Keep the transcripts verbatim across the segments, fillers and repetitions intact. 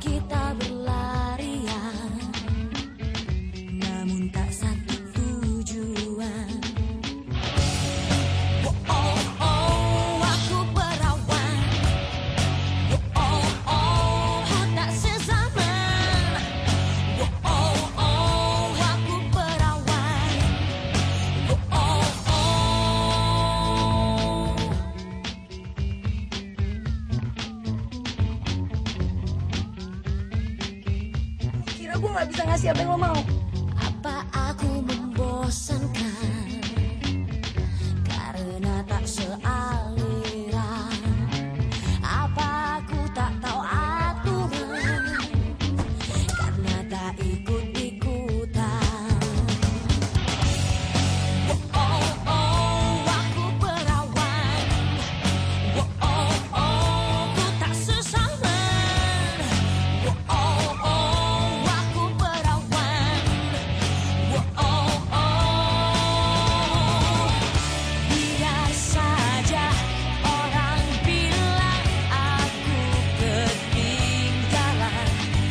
kita berlarian, namun tak satu tujuan. Oh, oh, oh, aku perawan. Oh, oh, oh, tak sezaman. Oh, oh, oh, aku perawan. Oh, oh, oh. Kira gue gak bisa ngasih apa yang lo mau? Apa aku membosankan karena tak sealiran? Apa aku tak tahu aturan karena tak ikut-ikutan? Oh, oh, oh, aku perawan. Oh, oh, oh, ku tak sesaman. Oh, oh, oh, aku perawan. Oh, oh, oh, biar saja orang bilang aku ketinggalan.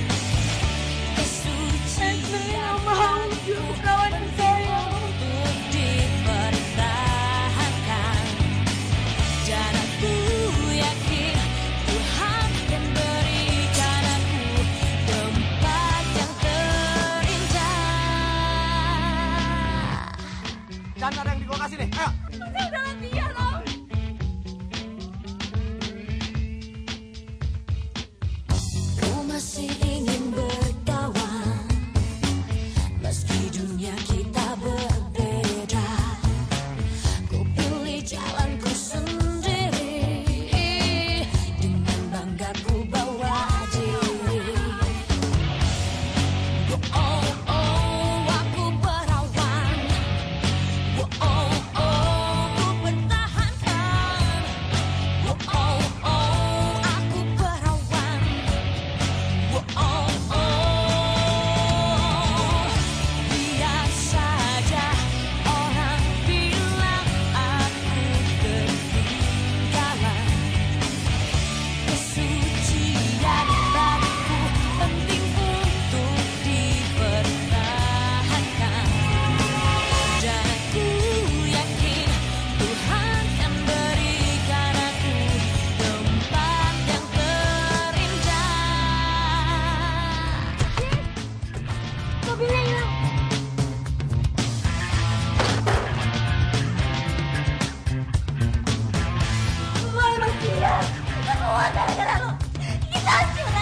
Kesucian Mau jauh kawan saya. untuk dipertahankan, dan aku yakin Tuhan akan berikan aku tempat yang terindah. Dan ada yang di gua kasih nih. Ayo. Saya udah latihan om. Ku masih ingin berkawan, meski dunia kita berbeda. Ku pilih jalanku sendiri, dengan bangga ku bawa diri. Oh, oh, oh, aku perawan. Oh, oh, oh, ku pertahankan. Oh, oh, oh, aku perawan. Oh, oh, oh, biar saja orang bilang aku ketinggalan. Kesucian bagiku penting untuk dipertahankan, dan aku yakin Tuhan kan berikan aku tempat yang terindah. Mobilnya hilang. Lo emang gila. Kita semua gara-gara lo. Kita hancur